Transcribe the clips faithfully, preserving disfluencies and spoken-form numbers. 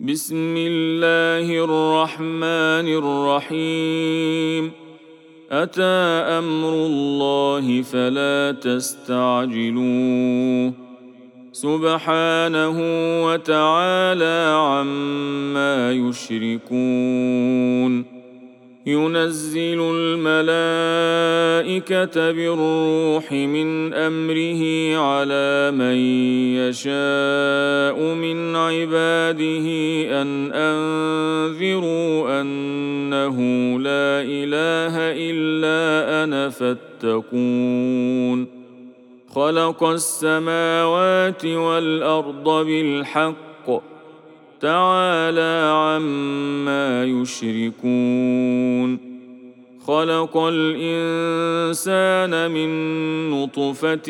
بسم الله الرحمن الرحيم. أتى أمر الله فلا تستعجلوه سبحانه وتعالى عما يشركون. ينزل الملائكة بالروح من أمره على من يشاء من عباده أن أنذروا أنه لا إله إلا أنا فاتقون. خلق السماوات والأرض بالحق تعالى عما يشركون. خلق الإنسان من نطفة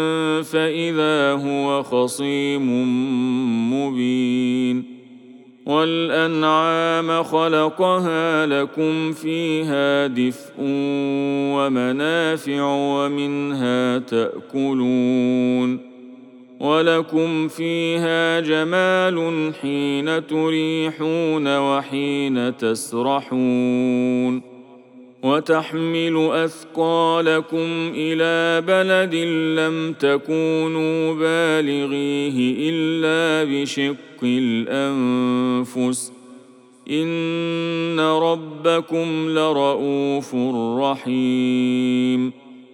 فإذا هو خصيم مبين. والأنعام خلقها لكم فيها دفء ومنافع ومنها تأكلون. ولكم فيها جمال حين تريحون وحين تسرحون. وتحمل أثقالكم إلى بلد لم تكونوا بالغيه إلا بشق الأنفس إن ربكم لرؤوف رحيم.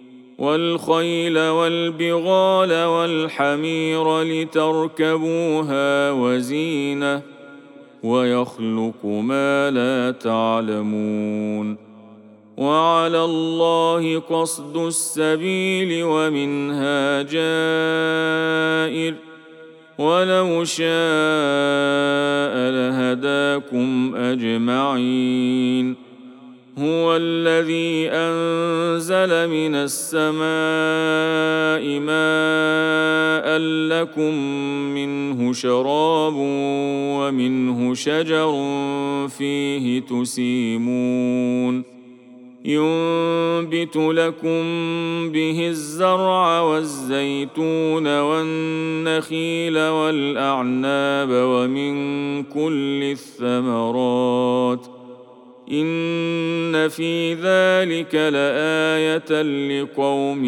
والخيل والبغال والحمير لتركبوها وزينة ويخلق ما لا تعلمون. وعلى الله قصد السبيل ومنها جائر ولو شاء لهداكم أجمعين. هو الذي أنزل من السماء ماء لكم منه شراب ومنه شجر فيه تسيمون. ينبت لكم به الزرع والزيتون والنخيل والأعناب ومن كل الثمرات إن في ذلك لآية لقوم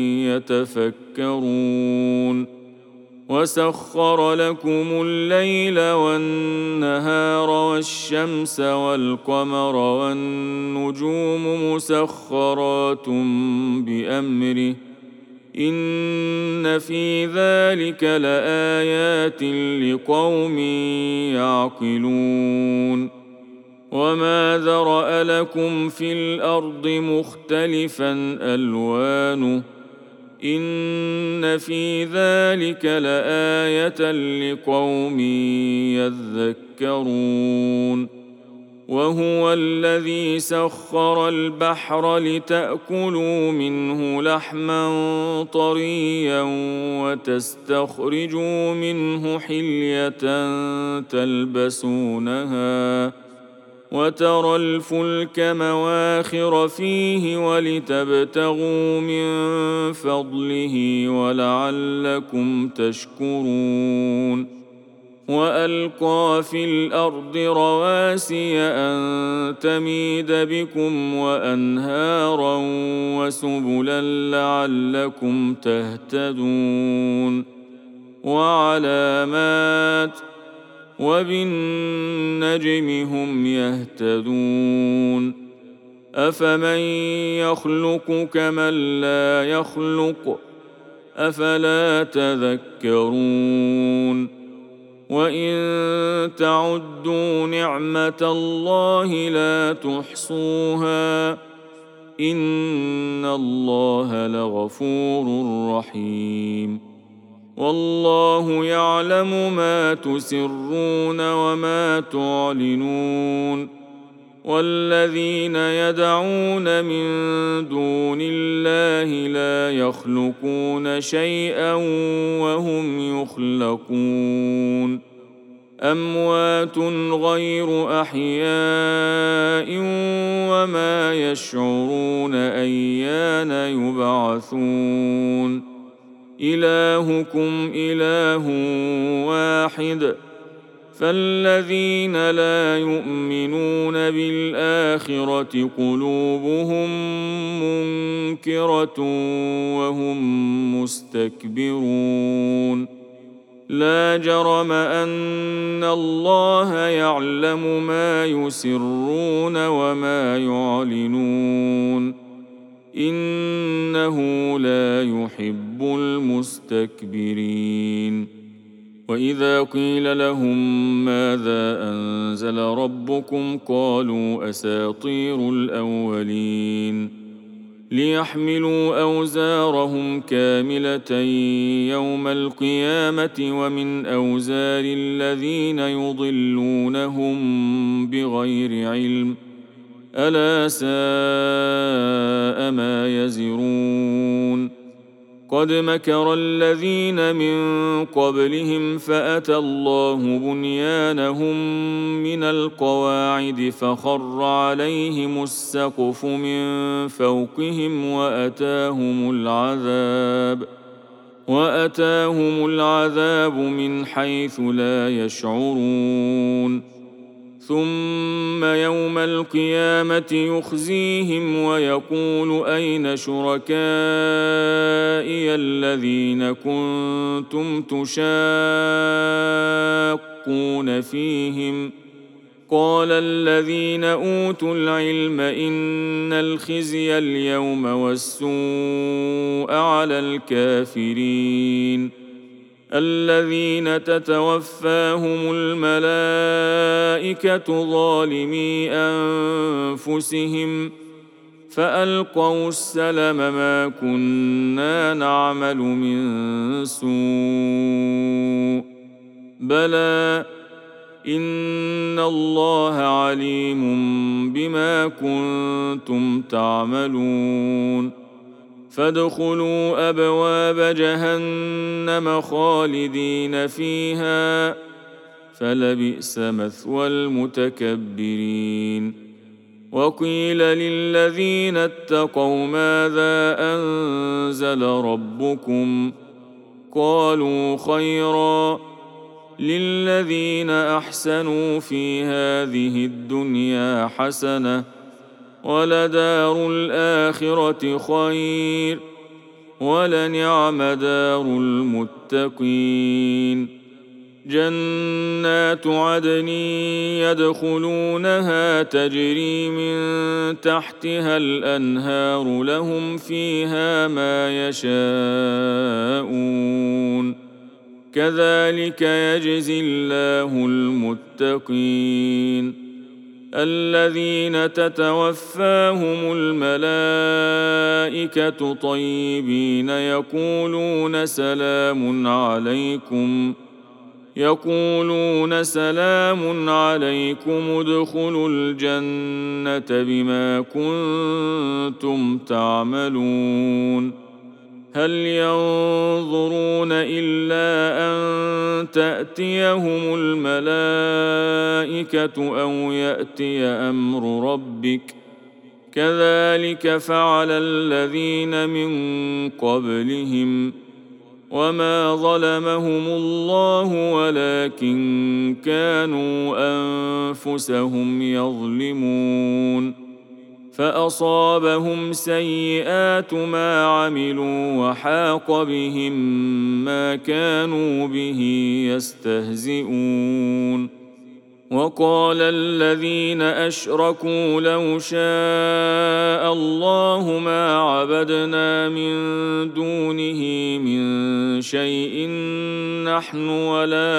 يتفكرون. وسخر لكم الليل والنهار والشمس والقمر والنجوم مسخرات بأمره إن في ذلك لآيات لقوم يعقلون. وما ذرأ لكم في الأرض مختلفا ألوانه إن في ذلك لآية لقوم يذكرون. وهو الذي سخر البحر لتأكلوا منه لحما طريا وتستخرجوا منه حلية تلبسونها وترى الفلك مواخر فيه ولتبتغوا من فضله ولعلكم تشكرون. وألقى في الأرض رواسي أن تميد بكم وأنهارا وسبلا لعلكم تهتدون. وعلامات وبالنجم هم يهتدون. أفمن يخلق كمن لا يخلق أفلا تذكرون. وإن تعدوا نعمة الله لا تحصوها إن الله لغفور رحيم. والله يعلم ما تسرون وما تعلنون. والذين يدعون من دون الله لا يخلقون شيئا وهم يخلقون. أموات غير أحياء وما يشعرون أيان يبعثون. إلهكم إله واحد فالذين لا يؤمنون بالآخرة قلوبهم منكرة وهم مستكبرون لا جرم أن الله يعلم ما يسرون وما يعلنون إنه لا يحب المستكبرين وإذا قيل لهم ماذا أنزل ربكم قالوا أساطير الأولين ليحملوا أوزارهم كاملة يوم القيامة ومن أوزار الذين يضلونهم بغير علم ألا ساء ما يزرون قد مكر الذين من قبلهم فأتى الله بنيانهم من القواعد فخر عليهم السقف من فوقهم وأتاهم العذاب وأتاهم العذاب من حيث لا يشعرون ثم يوم القيامة يخزيهم ويقول أين شركائي الذين كنتم تشاقون فيهم قال الذين أوتوا العلم إن الخزي اليوم والسوء على الكافرين الذين تتوفاهم الملائكة ظالمي أنفسهم فألقوا السلم ما كنا نعمل من سوء بلى إن الله عليم بما كنتم تعملون فادخلوا أبواب جهنم خالدين فيها فلبئس مثوى المتكبرين وقيل للذين اتقوا ماذا أنزل ربكم قالوا خيرا للذين أحسنوا في هذه الدنيا حسنة ولدار الآخرة خير ولنعم دار المتقين جنات عدن يدخلونها تجري من تحتها الأنهار لهم فيها ما يشاءون كذلك يجزي الله المتقين الذين تتوفاهم الملائكة طيبين يقولون سلام عليكم يقولون سلام عليكم ادخلوا الجنة بما كنتم تعملون هل ينظرون إلا أن تأتيهم الملائكة أو يأتي أمر ربك كذلك فعل الذين من قبلهم وما ظلمهم الله ولكن كانوا أنفسهم يظلمون فأصابهم سيئات ما عملوا وحاق بهم ما كانوا به يستهزئون وقال الذين أشركوا لو شاء الله ما عبدنا من دونه من شيء نحن ولا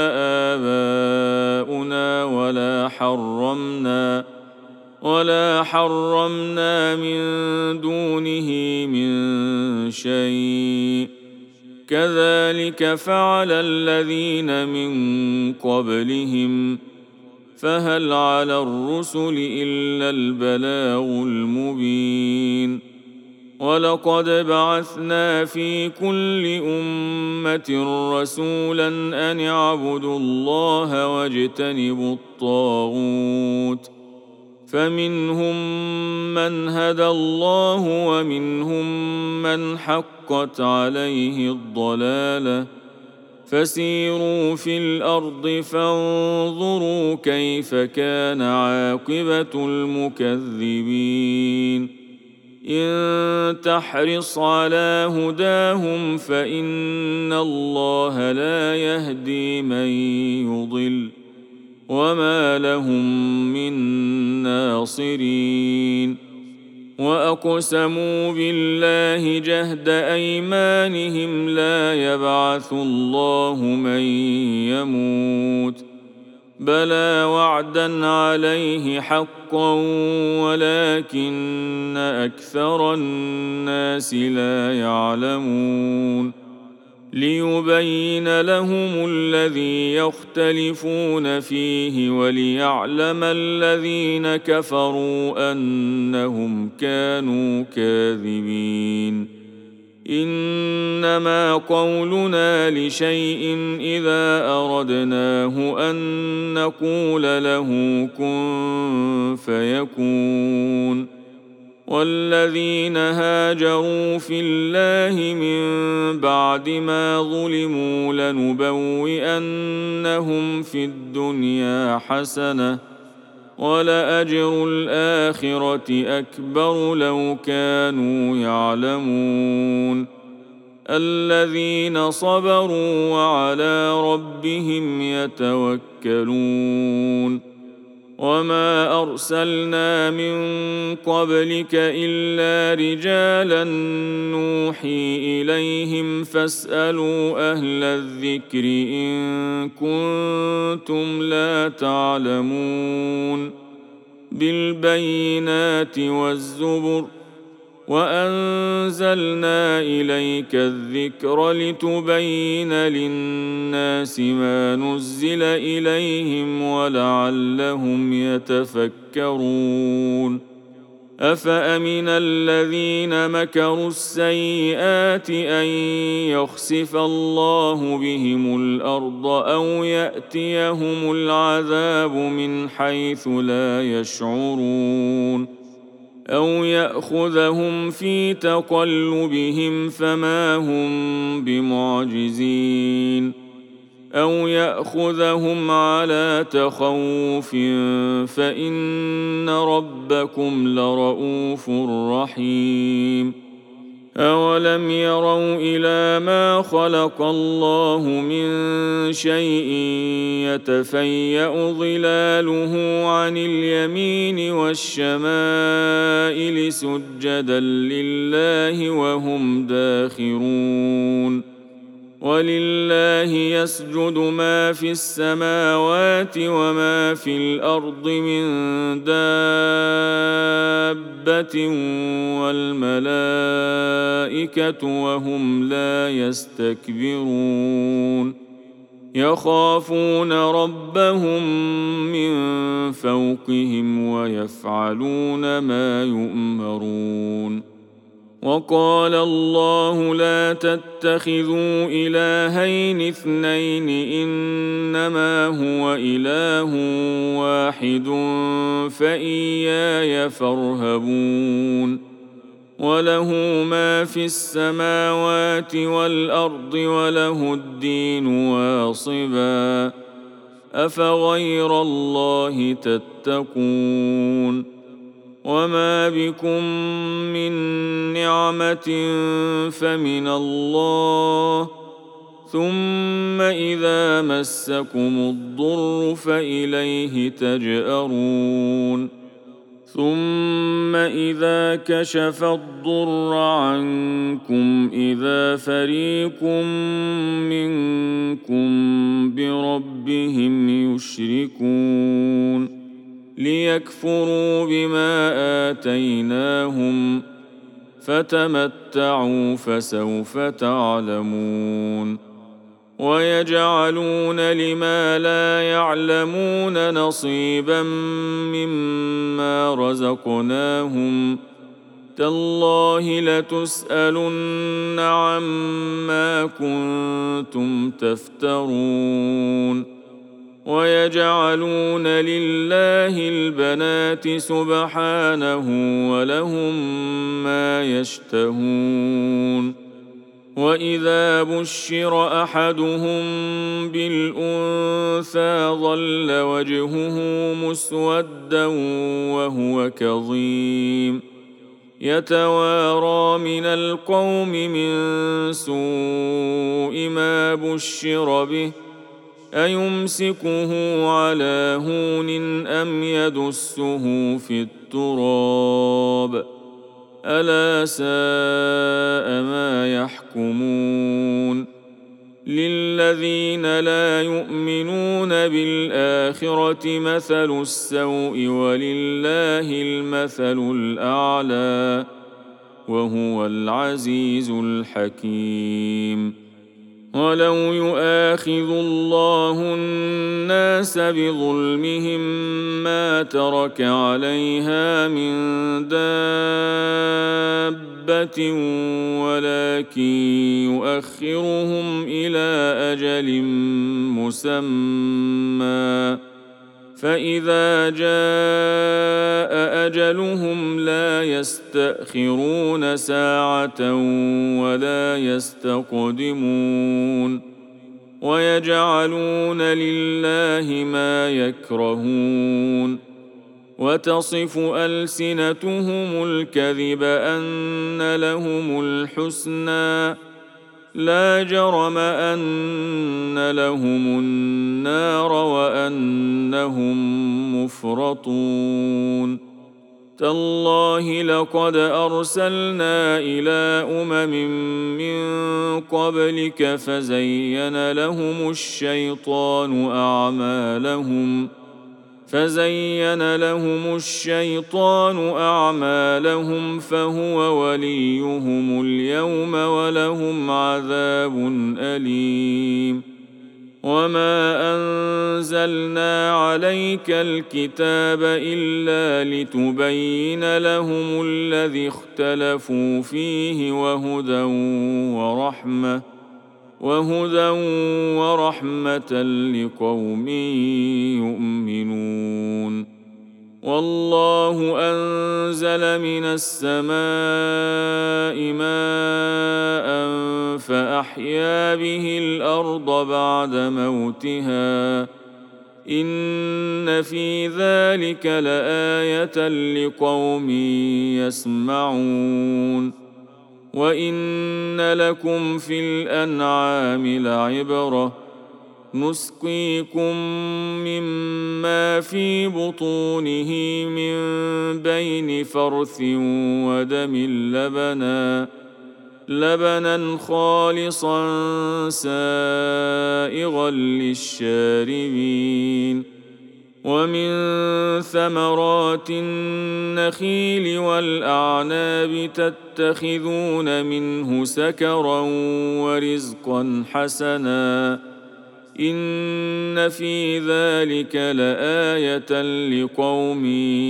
آباؤنا ولا حرمنا ولا حرمنا من دونه من شيء كذلك فعل الذين من قبلهم فهل على الرسل إلا البلاغ المبين ولقد بعثنا في كل أمة رسولا أن اعبدوا الله واجتنبوا الطاغوت فمنهم من هدى الله ومنهم من حقت عليه الضلالة فسيروا في الأرض فانظروا كيف كان عاقبة المكذبين إن تحرص على هداهم فإن الله لا يهدي من يضل وما لهم من ناصرين وأقسموا بالله جهد أيمانهم لا يبعث الله من يموت بلى وعدا عليه حقا ولكن أكثر الناس لا يعلمون ليبين لهم الذي يختلفون فيه وليعلم الذين كفروا أنهم كانوا كاذبين إنما قولنا لشيء إذا أردناه أن نقول له كن فيكون والذين هاجروا في الله من بعد ما ظلموا لنبوئنهم في الدنيا حسنة ولأجر الآخرة أكبر لو كانوا يعلمون الذين صبروا وعلى ربهم يتوكلون وما أرسلنا من قبلك إلا رجالا نوحي إليهم فاسألوا أهل الذكر إن كنتم لا تعلمون بالبينات والزبر وأنزلنا إليك الذكر لتبين للناس ما نزل إليهم ولعلهم يتفكرون أفأمن الذين مكروا السيئات أن يخسف الله بهم الأرض أو يأتيهم العذاب من حيث لا يشعرون أو يأخذهم في تقلبهم فما هم بمعجزين أو يأخذهم على تخوف فإن ربكم لرؤوف رحيم أولم يروا إلى ما خلق الله من شيء يتفيأ ظلاله عن اليمين والشمائل سجدا لله وهم داخرون ولله يسجد ما في السماوات وما في الأرض من دابة والملائكة وهم لا يستكبرون يخافون ربهم من فوقهم ويفعلون ما يؤمرون وقال الله لا تتخذوا إلهين اثنين إنما هو إله واحد فإياي فارهبون وله ما في السماوات والأرض وله الدين واصبا أفغير الله تتقون وما بكم من نعمة فمن الله ثم إذا مسكم الضر فإليه تجأرون ثم إذا كشف الضر عنكم إذا فريق منكم بربهم يشركون ليكفروا بما آتيناهم فتمتعوا فسوف تعلمون ويجعلون لما لا يعلمون نصيبا مما رزقناهم تالله لتسألن عما كنتم تفترون ويجعلون لله البنات سبحانه ولهم ما يشتهون وإذا بشر أحدهم بالأنثى ظل وجهه مسودا وهو كظيم يتوارى من القوم من سوء ما بشر به أيمسكه على هون أم يدسه في التراب ألا ساء ما يحكمون للذين لا يؤمنون بالآخرة مثل السوء ولله المثل الأعلى وهو العزيز الحكيم ولو يؤاخذ الله الناس بظلمهم ما ترك عليها من دابة ولكن يؤخرهم إلى أجل مسمى فإذا جاء أجلهم لا يستأخرون ساعة ولا يستقدمون ويجعلون لله ما يكرهون وتصف ألسنتهم الكذب أن لهم الحسنى لا جرم أن لهم النار وأنهم مفرطون تالله لقد أرسلنا إلى أمم من قبلك فزين لهم الشيطان أعمالهم فزين لهم الشيطان أعمالهم فهو وليهم اليوم ولهم عذاب أليم وما أنزلنا عليك الكتاب إلا لتبين لهم الذي اختلفوا فيه وهدى ورحمة وهدى ورحمة لقوم يؤمنون والله أنزل من السماء ماء فأحيا به الأرض بعد موتها إن في ذلك لآية لقوم يسمعون وإن لكم في الأنعام لعبرة نسقيكم مما في بطونه من بين فرث ودم لبنا لبنا خالصا سائغا للشاربين ومن ثمرات النخيل والأعناب تتخذون منه سكرا ورزقا حسنا إن في ذلك لآية لقوم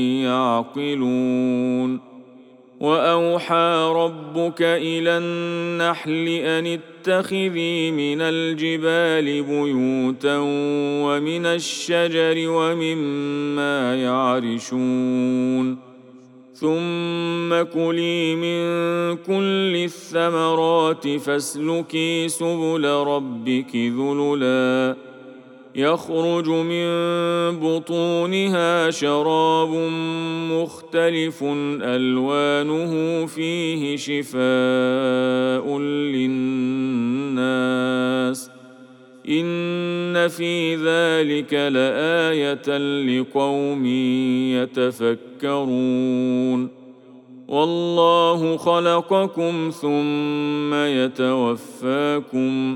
يعقلون وأوحى ربك إلى النحل أن اتخذي من الجبال بيوتا ومن الشجر ومما يعرشون ثم كلي من كل الثمرات فاسلكي سبل ربك ذللا يخرج من بطونها شراب مختلف ألوانه فيه شفاء للناس إن في ذلك لآية لقوم يتفكرون والله خلقكم ثم يتوفاكم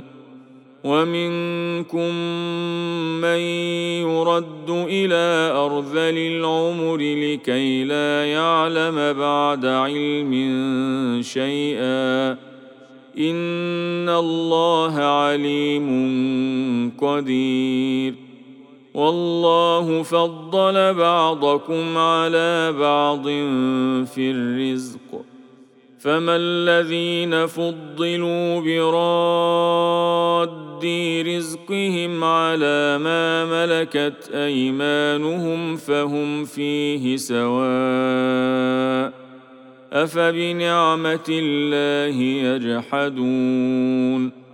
ومنكم من يرد إلى أرذل العمر لكي لا يعلم بعد علم شيئا إن الله عليم قدير والله فضل بعضكم على بعض في الرزق فما الذين فضلوا براد رزقهم على ما ملكت أيمانهم فهم فيه سواء أفبنعمة الله يجحدون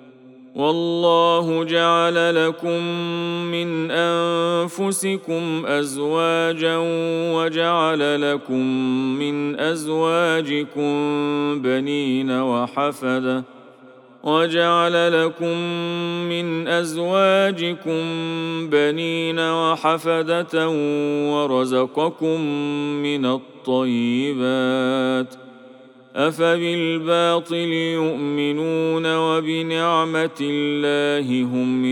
والله جعل لكم من أنفسكم أزواجا وجعل لكم من أزواجكم بنين وحفدة وجعل لكم من أزواجكم بنين وحفدة ورزقكم من الطيبات أفبالباطل يؤمنون وبنعمة الله هم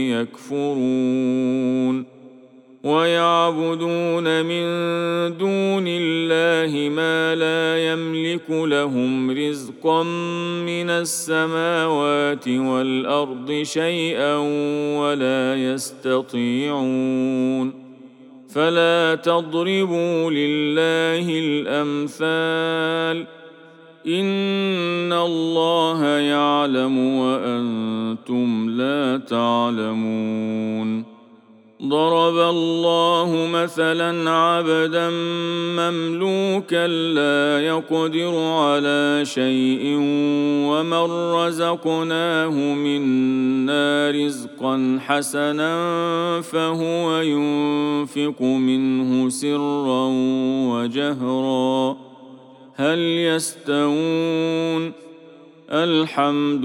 يكفرون ويعبدون من دون الله ما لا يملك لهم رزقا من السماوات والأرض شيئا ولا يستطيعون فلا تضربوا لله الأمثال إن الله يعلم وأنتم لا تعلمون ضرب الله مثلا عبدا مملوكا لا يقدر على شيء ومن رزقناه منا رزقا حسنا فهو ينفق منه سرا وجهرا هل يستوون الحمد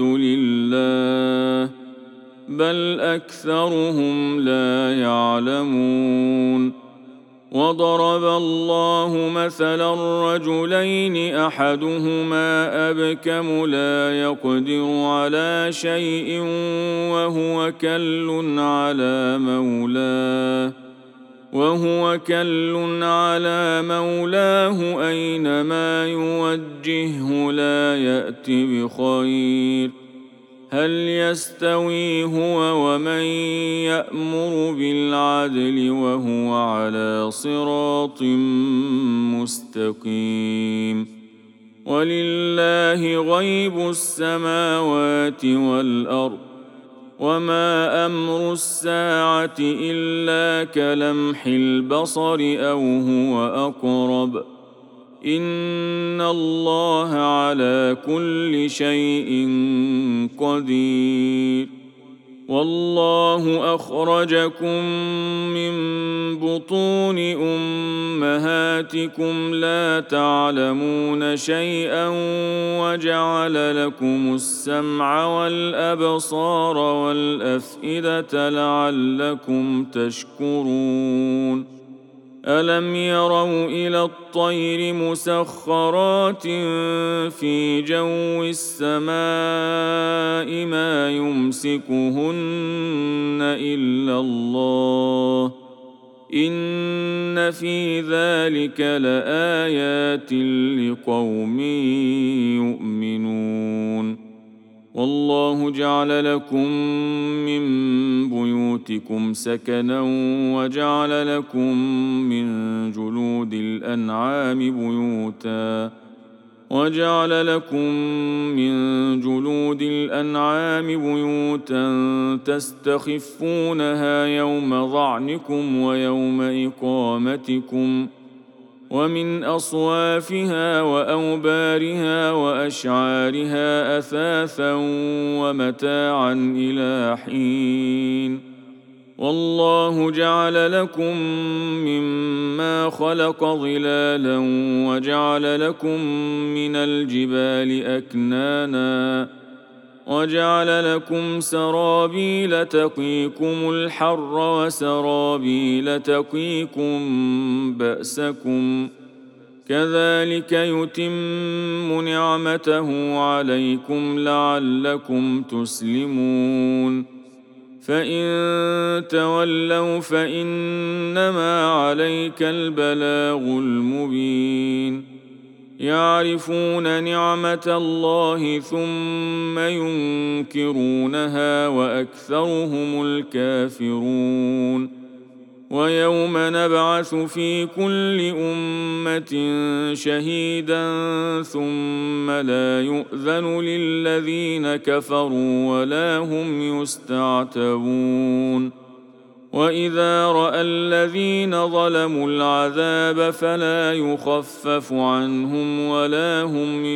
لله بل أكثرهم لا يعلمون وضرب الله مثلا رجلين أحدهما أبكم لا يقدر على شيء وهو كل على مولاه وهو كل على مولاه أينما يوجهه لا يأت بخير هل يستوي هو ومن يأمر بالعدل وهو على صراط مستقيم ولله غيب السماوات والأرض وما أمر الساعة إلا كلمح البصر أو هو أقرب إن الله على كل شيء قدير والله أخرجكم من بطون أمهاتكم لا تعلمون شيئا وجعل لكم السمع والأبصار والأفئدة لعلكم تشكرون ألم يروا إلى الطير مسخرات في جو السماء ما يمسكهن إلا الله إن في ذلك لآيات لقوم يؤمنون والله جعل لكم من بيوتكم سكنا وجعل لكم من جلود الأنعام بيوتا وجعل لكم من جلود الأنعام بيوتا تستخفونها يوم ظعنكم ويوم إقامتكم ومن أصوافها وأوبارها وأشعارها أثاثا ومتاعا إلى حين والله جعل لكم مما خلق ظلالا وجعل لكم من الجبال أكنانا وجعل لكم سرابيل تقيكم الحر وسرابيل تقيكم بأسكم كذلك يتم نعمته عليكم لعلكم تسلمون فإن تولوا فإنما عليك البلاغ المبين يعرفون نعمة الله ثم ينكرونها وأكثرهم الكافرون ويوم نبعث في كل أمة شهيدا ثم لا يؤذن للذين كفروا ولا هم يستعتبون وإذا رأى الذين ظلموا العذاب فلا يخفف عنهم ولا هم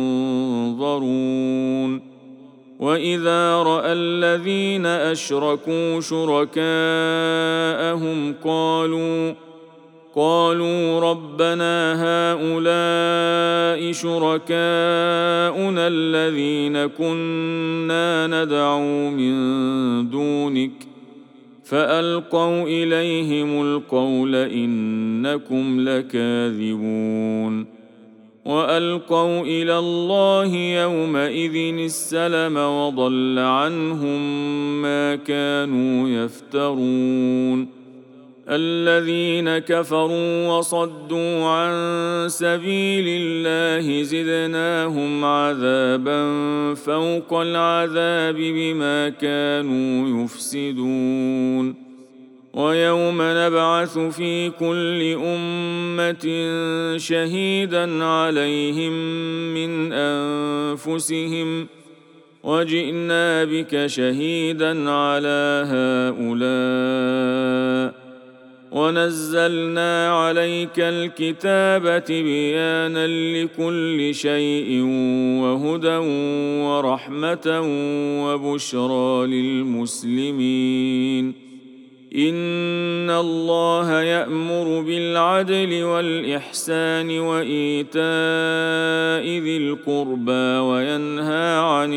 ينظرون وإذا رأى الذين أشركوا شركاءهم قالوا قالوا ربنا هؤلاء شركاؤنا الذين كنا ندعو من دونك فألقوا إليهم القول إنكم لكاذبون وألقوا إلى الله يومئذ السلم وضل عنهم ما كانوا يفترون الذين كفروا وصدوا عن سبيل الله زدناهم عذابا فوق العذاب بما كانوا يفسدون ويوم نبعث في كل أمة شهيدا عليهم من أنفسهم وجئنا بك شهيدا على هؤلاء ونزلنا عليك الكتاب تبيانا لكل شيء وهدى ورحمة وبشرى للمسلمين إن الله يأمر بالعدل والإحسان وإيتاء ذي القربى وينهى عن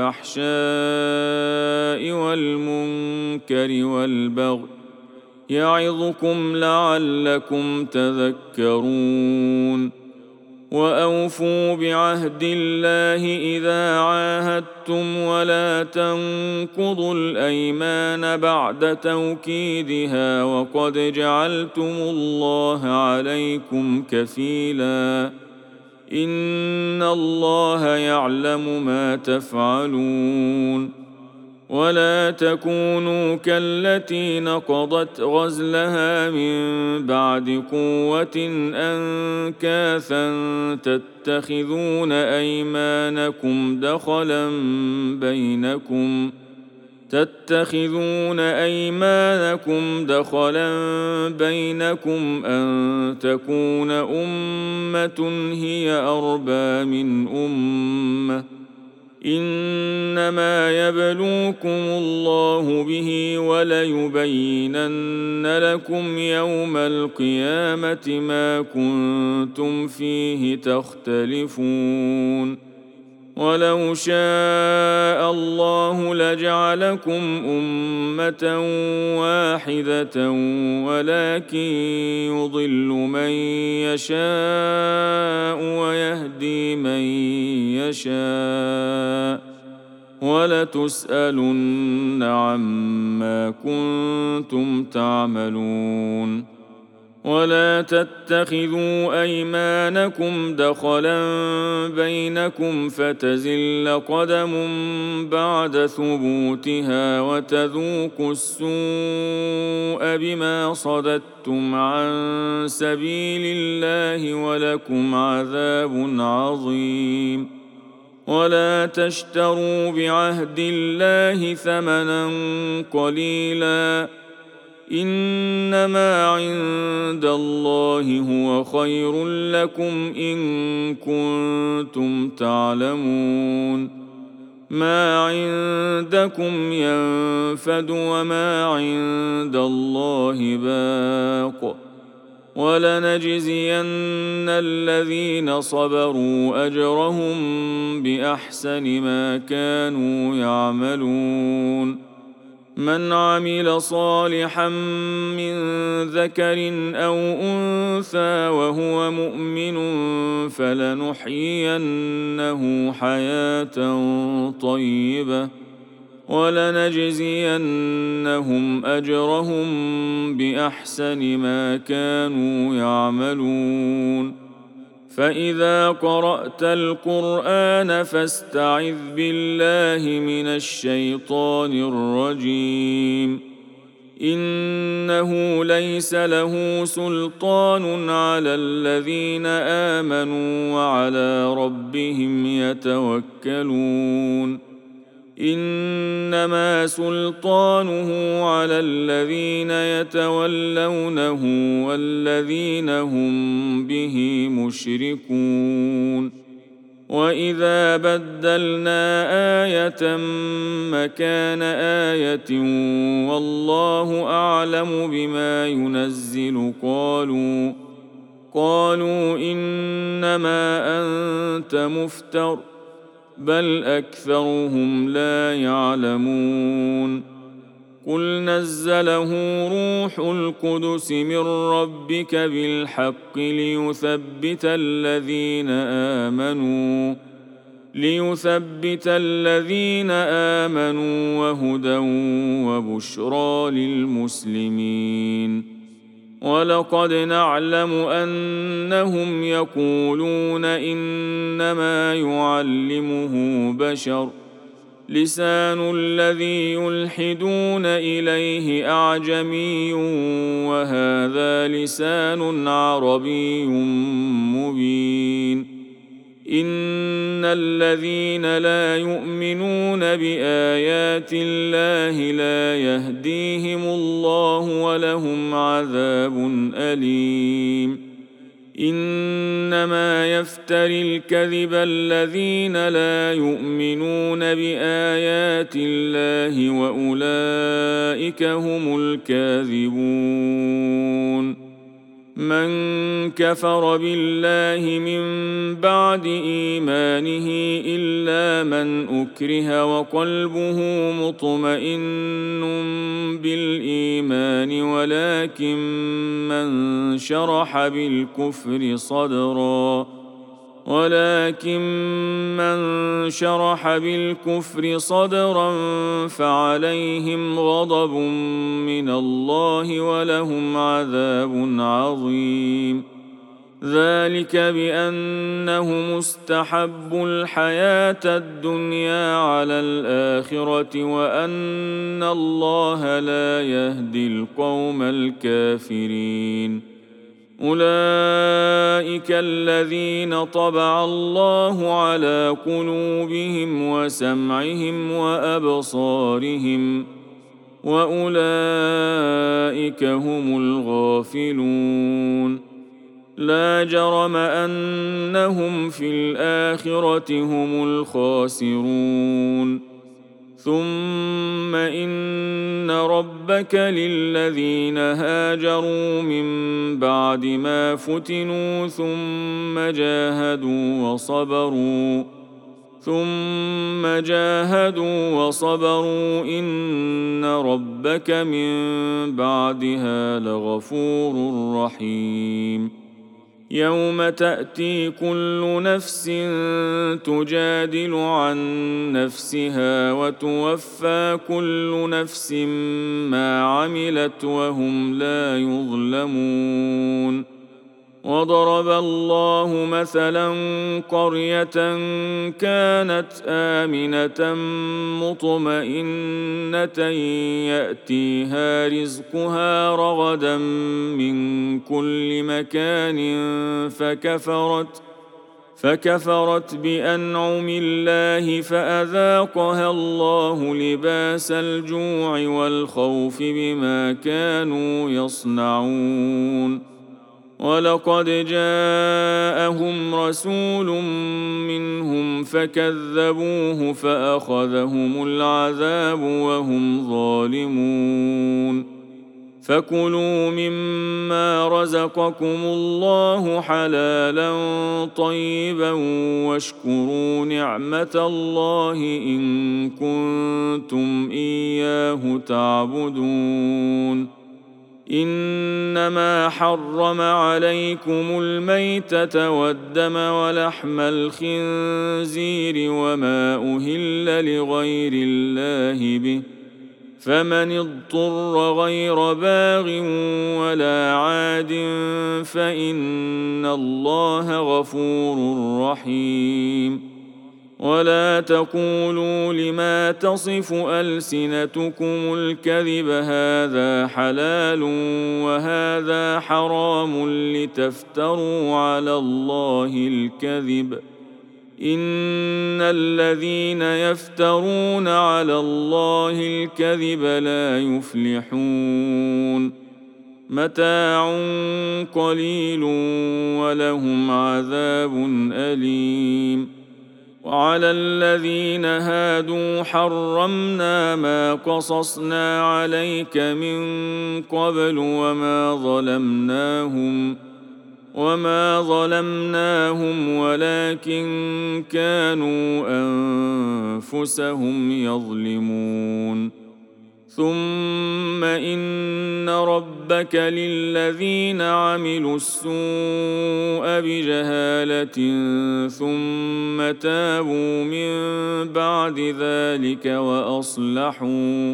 الفحشاء والمنكر والبغي يعظكم لعلكم تذكرون وأوفوا بعهد الله إذا عاهدتم ولا تنقضوا الأيمان بعد توكيدها وقد جعلتم الله عليكم كفيلا إن الله يعلم ما تفعلون ولا تكونوا كالتي نقضت غزلها من بعد قوة أنكاثا تتخذون أيمانكم دخلا بينكم تتخذون أيمانكم دخلا بينكم أن تكون أمة هي أربى من أمة إنما يبلوكم الله به وليبينن لكم يوم القيامة ما كنتم فيه تختلفون ولو شاء الله لجعلكم أمة واحدة ولكن يضل من يشاء ويهدي من يشاء ولتسألن عما كنتم تعملون ولا تتخذوا أيمانكم دخلا بينكم فتزل قدم بعد ثبوتها وتذوقوا السوء بما صددتم عن سبيل الله ولكم عذاب عظيم ولا تشتروا بعهد الله ثمنا قليلا إنما عند الله هو خير لكم إن كنتم تعلمون ما عندكم ينفد وما عند الله باق ولنجزين الذين صبروا أجرهم بأحسن ما كانوا يعملون من عمل صالحا من ذكر أو أنثى وهو مؤمن فلنحيينه حياة طيبة ولنجزينهم أجرهم بأحسن ما كانوا يعملون فإذا قرأت القرآن فاستعذ بالله من الشيطان الرجيم إنه ليس له سلطان على الذين آمنوا وعلى ربهم يتوكلون إنما سلطانه على الذين يتولونه والذين هم به مشركون. وإذا بدلنا آية مكان آية والله أعلم بما ينزل قالوا قالوا إنما أنت مفتر بل أكثرهم لا يعلمون. قل نزله روح القدس من ربك بالحق ليثبت الذين آمنوا ليثبت الذين آمنوا وهدى وبشرى للمسلمين. ولقد نعلم أنهم يقولون إنما يعلمه بشر لسان الذي يلحدون إليه أعجمي وهذا لسان عربي مبين. إن الذين لا يؤمنون بآيات الله لا يهديهم الله ولهم عذاب أليم. إنما يفتري الكذب الذين لا يؤمنون بآيات الله وأولئك هم الكاذبون. من كفر بالله من بعد إيمانه إلا من أكره وقلبه مطمئن بالإيمان ولكن من شرح بالكفر صدرا ولكن من شرح بالكفر صدرا فعليهم غضب من الله ولهم عذاب عظيم. ذلك بأنهم استحبوا الحياة الدنيا على الآخرة وأن الله لا يهدي القوم الكافرين. أولئك الذين طبع الله على قلوبهم وسمعهم وأبصارهم وأولئك هم الغافلون. لا جرم أنهم في الآخرة هم الخاسرون. ثم إن ربك للذين هاجروا من بعد ما فتنوا ثم جاهدوا وصبروا ثم جاهدوا وصبروا إن ربك من بعدها لغفور رحيم. يوم تأتي كل نفس تجادل عن نفسها وتوفى كل نفس ما عملت وهم لا يظلمون. وضرب الله مثلا قرية كانت آمنة مطمئنة يأتيها رزقها رغدا من كل مكان فكفرت فكفرت بأنعم الله فأذاقها الله لباس الجوع والخوف بما كانوا يصنعون. ولقد جاءهم رسول منهم فكذبوه فأخذهم العذاب وهم ظالمون. فكلوا مما رزقكم الله حلالا طيبا واشكروا نعمة الله إن كنتم إياه تعبدون. إنما حرم عليكم الميتة والدم ولحم الخنزير وما أهل لغير الله به فمن اضطر غير باغ ولا عاد فإن الله غفور رحيم. ولا تقولوا لما تصف ألسنتكم الكذب هذا حلال وهذا حرام لتفتروا على الله الكذب إن الذين يفترون على الله الكذب لا يفلحون متاع قليل ولهم عذاب أليم وعلى الذين هادوا حرمنا ما قصصنا عليك من قبل وما ظلمناهم وما ظلمناهم ولكن كانوا أنفسهم يظلمون ثم إن ربك للذين عملوا السوء بجهالة ثم تابوا من بعد ذلك وأصلحوا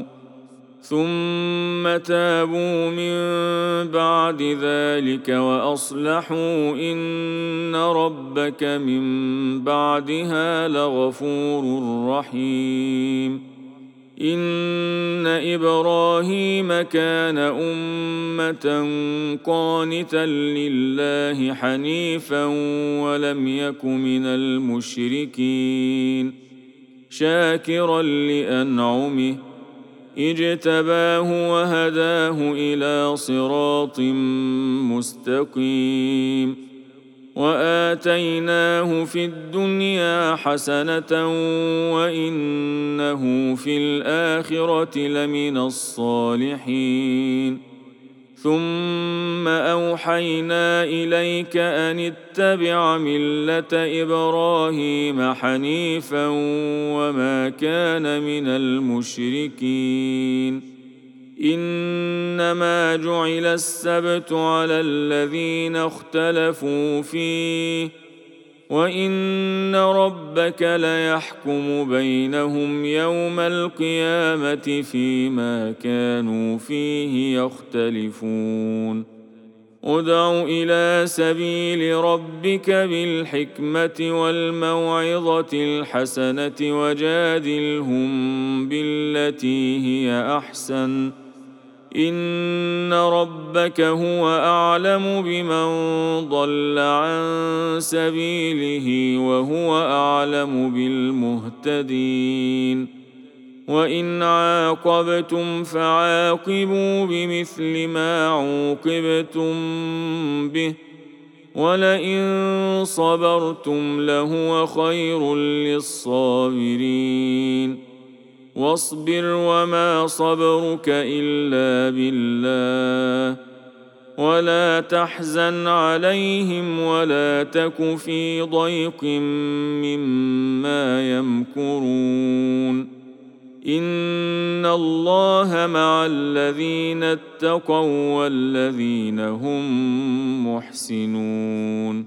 ثم تابوا من بعد ذلك وأصلحوا إن ربك من بعدها لغفور رحيم إن إبراهيم كان أمة قانتا لله حنيفا ولم يك من المشركين شاكرا لأنعمه اجتباه وهداه إلى صراط مستقيم وآتيناه في الدنيا حسنة وإنه في الآخرة لمن الصالحين ثم أوحينا إليك أن اتبع ملة إبراهيم حنيفا وما كان من المشركين إنما جعل السبت على الذين اختلفوا فيه وإن ربك ليحكم بينهم يوم القيامة فيما كانوا فيه يختلفون ادع إلى سبيل ربك بالحكمة والموعظة الحسنة وجادلهم بالتي هي أحسن إن ربك هو أعلم بمن ضل عن سبيله وهو أعلم بالمهتدين وإن عاقبتم فعاقبوا بمثل ما عوقبتم به ولئن صبرتم لهو خير للصابرين واصبر وما صبرك إلا بالله ولا تحزن عليهم ولا تك في ضيق مما يمكرون إن الله مع الذين اتقوا والذين هم محسنون